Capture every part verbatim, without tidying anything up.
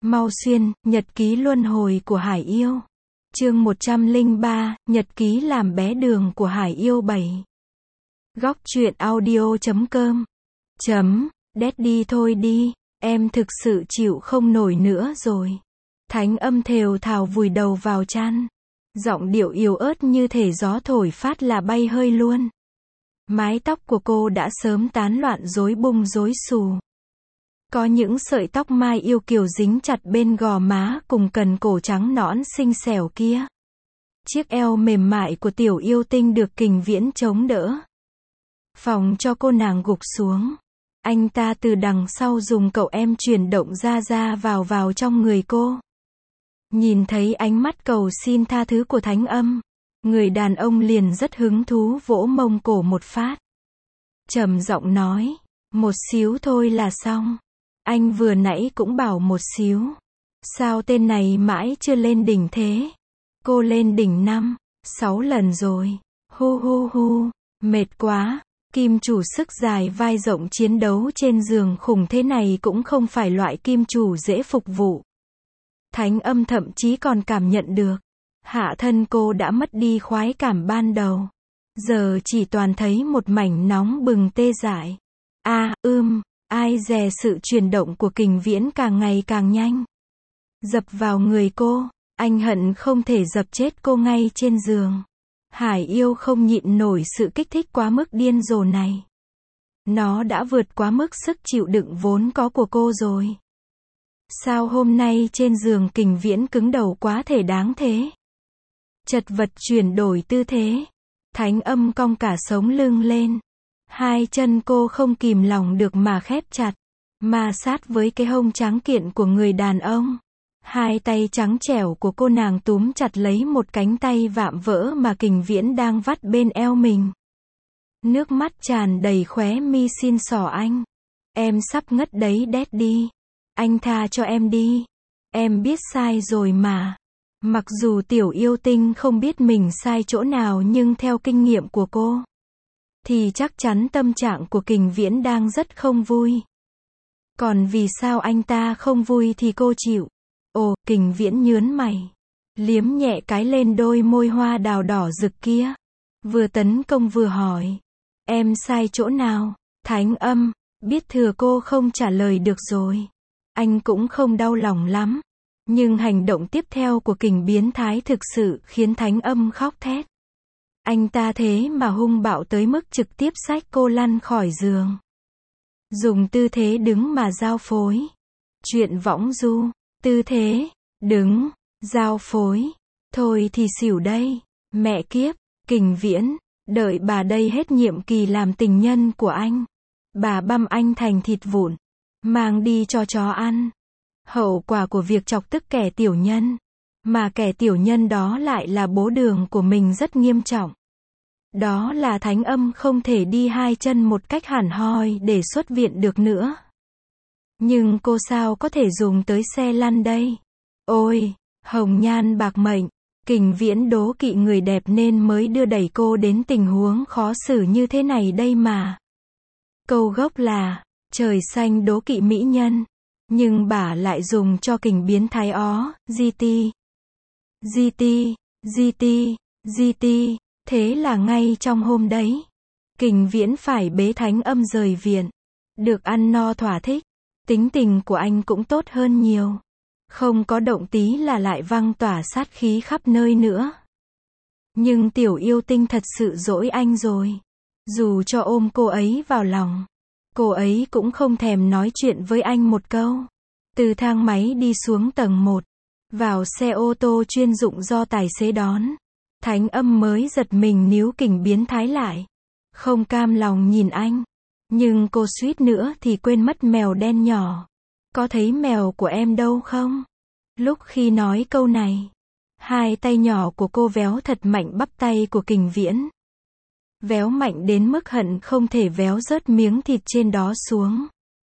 Mau xuyên, nhật ký luân hồi của Hải Yêu. Chương một trăm lẻ ba, nhật ký làm bé đường của Hải Yêu bảy. Góc truyện audio chấm com. Chấm, Daddy thôi đi, em thực sự chịu không nổi nữa rồi. Thánh âm thều thào vùi đầu vào chăn. Giọng điệu yếu ớt như thể gió thổi phát là bay hơi luôn. Mái tóc của cô đã sớm tán loạn rối bung rối xù. Có những sợi tóc mai yêu kiều dính chặt bên gò má cùng cần cổ trắng nõn xinh xẻo kia. Chiếc eo mềm mại của tiểu yêu tinh được Kình Viễn chống đỡ. Phòng cho cô nàng gục xuống. Anh ta từ đằng sau dùng cậu em chuyển động ra ra vào vào trong người cô. Nhìn thấy ánh mắt cầu xin tha thứ của thánh âm, người đàn ông liền rất hứng thú vỗ mông cổ một phát. Trầm giọng nói, một xíu thôi là xong. Anh vừa nãy cũng bảo một xíu. Sao tên này mãi chưa lên đỉnh thế? Cô lên đỉnh năm, sáu lần rồi. Hu hu hu, mệt quá. Kim chủ sức dài vai rộng chiến đấu trên giường khủng thế này cũng không phải loại kim chủ dễ phục vụ. Thánh âm thậm chí còn cảm nhận được. Hạ thân cô đã mất đi khoái cảm ban đầu. Giờ chỉ toàn thấy một mảnh nóng bừng tê dại. A, à, ưm, ai dè sự chuyển động của Kình Viễn càng ngày càng nhanh. Dập vào người cô, anh hận không thể dập chết cô ngay trên giường. Hải Yêu không nhịn nổi sự kích thích quá mức điên rồ này. Nó đã vượt quá mức sức chịu đựng vốn có của cô rồi. Sao hôm nay trên giường Kình Viễn cứng đầu quá thể đáng thế? Chật vật chuyển đổi tư thế. Thánh âm cong cả sống lưng lên. Hai chân cô không kìm lòng được mà khép chặt. Ma sát với cái hông trắng kiện của người đàn ông. Hai tay trắng trẻo của cô nàng túm chặt lấy một cánh tay vạm vỡ mà Kình Viễn đang vắt bên eo mình. Nước mắt tràn đầy khóe mi xin xỏ anh. Em sắp ngất đấy Daddy. Anh tha cho em đi. Em biết sai rồi mà. Mặc dù tiểu yêu tinh không biết mình sai chỗ nào nhưng theo kinh nghiệm của cô, thì chắc chắn tâm trạng của Kình Viễn đang rất không vui. Còn vì sao anh ta không vui thì cô chịu. Ồ, Kình Viễn nhớn mày. Liếm nhẹ cái lên đôi môi hoa đào đỏ rực kia. Vừa tấn công vừa hỏi. Em sai chỗ nào? Thánh âm, biết thừa cô không trả lời được rồi. Anh cũng không đau lòng lắm. Nhưng hành động tiếp theo của Kình biến thái thực sự khiến thánh âm khóc thét. Anh ta thế mà hung bạo tới mức trực tiếp xách cô lăn khỏi giường. Dùng tư thế đứng mà giao phối. Chuyện võng du. Tư thế, đứng, giao phối. Thôi thì xỉu đây. Mẹ kiếp, Kình Viễn, đợi bà đây hết nhiệm kỳ làm tình nhân của anh. Bà băm anh thành thịt vụn. Mang đi cho chó ăn. Hậu quả của việc chọc tức kẻ tiểu nhân. Mà kẻ tiểu nhân đó lại là bố đường của mình rất nghiêm trọng. Đó là thánh âm không thể đi hai chân một cách hẳn hoi để xuất viện được nữa. Nhưng cô sao có thể dùng tới xe lăn đây? Ôi, hồng nhan bạc mệnh. Kình Viễn đố kỵ người đẹp nên mới đưa đẩy cô đến tình huống khó xử như thế này đây mà. Câu gốc là, trời xanh đố kỵ mỹ nhân. Nhưng bà lại dùng cho Kình biến thái ó, giê tê. giê tê, giê tê, giê tê. Thế là ngay trong hôm đấy, Kình Viễn phải bế thánh âm rời viện. Được ăn no thỏa thích. Tính tình của anh cũng tốt hơn nhiều. Không có động tí là lại văng tỏa sát khí khắp nơi nữa. Nhưng tiểu yêu tinh thật sự dỗi anh rồi. Dù cho ôm cô ấy vào lòng, cô ấy cũng không thèm nói chuyện với anh một câu. Từ thang máy đi xuống tầng một, vào xe ô tô chuyên dụng do tài xế đón. Thánh âm mới giật mình níu Kình biến thái lại. Không cam lòng nhìn anh. Nhưng cô suýt nữa thì quên mất mèo đen nhỏ. Có thấy mèo của em đâu không? Lúc khi nói câu này, hai tay nhỏ của cô véo thật mạnh bắp tay của Kình Viễn. Véo mạnh đến mức hận không thể véo rớt miếng thịt trên đó xuống.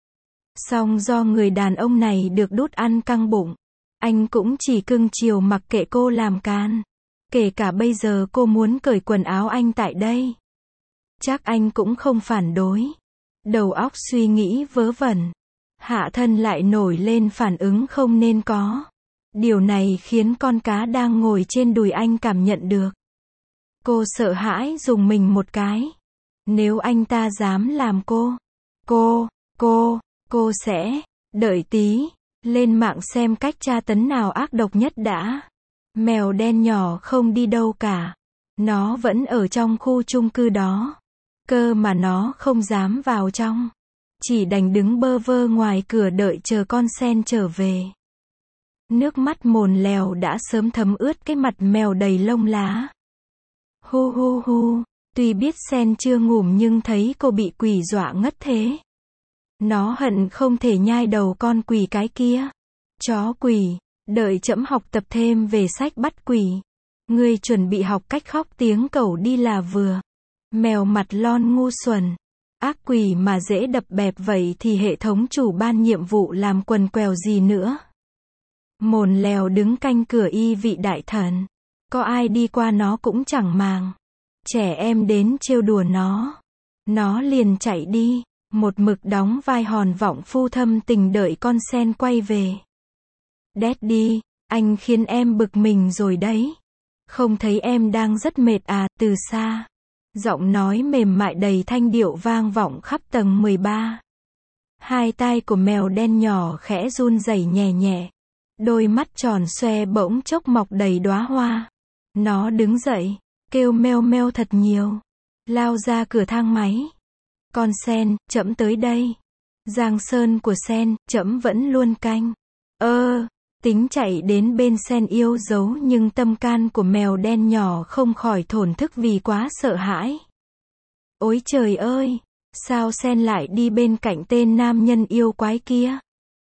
Song do người đàn ông này được đút ăn căng bụng, anh cũng chỉ cưng chiều mặc kệ cô làm can. Kể cả bây giờ cô muốn cởi quần áo anh tại đây, chắc anh cũng không phản đối. Đầu óc suy nghĩ vớ vẩn. Hạ thân lại nổi lên phản ứng không nên có. Điều này khiến con cá đang ngồi trên đùi anh cảm nhận được. Cô sợ hãi rùng mình một cái. Nếu anh ta dám làm cô, cô, cô, cô sẽ, đợi tí, lên mạng xem cách tra tấn nào ác độc nhất đã. Mèo đen nhỏ không đi đâu cả. Nó vẫn ở trong khu chung cư đó. Cơ mà nó không dám vào trong. Chỉ đành đứng bơ vơ ngoài cửa đợi chờ con sen trở về. Nước mắt mồn lèo đã sớm thấm ướt cái mặt mèo đầy lông lá. Hu hu hu, tuy biết sen chưa ngủ nhưng thấy cô bị quỷ dọa ngất thế. Nó hận không thể nhai đầu con quỷ cái kia. Chó quỷ, đợi trẫm học tập thêm về sách bắt quỷ. Ngươi chuẩn bị học cách khóc tiếng cẩu đi là vừa. Mèo mặt lon ngu xuẩn. Ác quỷ mà dễ đập bẹp vậy thì hệ thống chủ ban nhiệm vụ làm quần quèo gì nữa. Mồn lèo đứng canh cửa y vị đại thần. Có ai đi qua nó cũng chẳng màng. Trẻ em đến trêu đùa nó. Nó liền chạy đi. Một mực đóng vai hòn vọng phu thâm tình đợi con sen quay về. Daddy, anh khiến em bực mình rồi đấy. Không thấy em đang rất mệt à, từ xa. Giọng nói mềm mại đầy thanh điệu vang vọng khắp tầng mười ba. Hai tai của mèo đen nhỏ khẽ run rẩy nhẹ nhẹ. Đôi mắt tròn xoe bỗng chốc mọc đầy đóa hoa. Nó đứng dậy, kêu meo meo thật nhiều. Lao ra cửa thang máy. Con sen, trẫm tới đây. Giang sơn của sen, trẫm vẫn luôn canh. Ơ, tính chạy đến bên sen yêu dấu nhưng tâm can của mèo đen nhỏ không khỏi thổn thức vì quá sợ hãi. Ôi trời ơi, sao sen lại đi bên cạnh tên nam nhân yêu quái kia?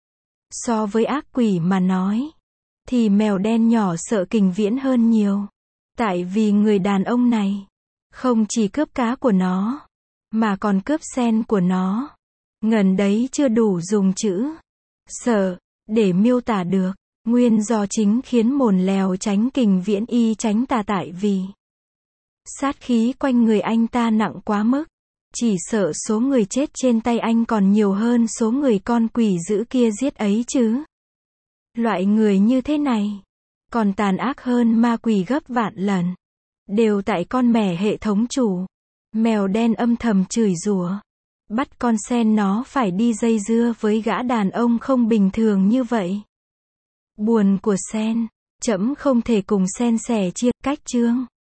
So với ác quỷ mà nói, thì mèo đen nhỏ sợ Kình Viễn hơn nhiều. Tại vì người đàn ông này, không chỉ cướp cá của nó, mà còn cướp sen của nó. Ngần đấy chưa đủ dùng chữ sợ để miêu tả được. Nguyên do chính khiến mồn lèo tránh Kình Viễn y tránh tà tại vì sát khí quanh người anh ta nặng quá mức. Chỉ sợ số người chết trên tay anh còn nhiều hơn số người con quỷ dữ kia giết ấy chứ. Loại người như thế này, còn tàn ác hơn ma quỷ gấp vạn lần. Đều tại con mẻ hệ thống chủ. Mèo đen âm thầm chửi rủa. Bắt con sen nó phải đi dây dưa với gã đàn ông không bình thường như vậy. Buồn của sen, trẫm không thể cùng sen sẻ chia cách chương.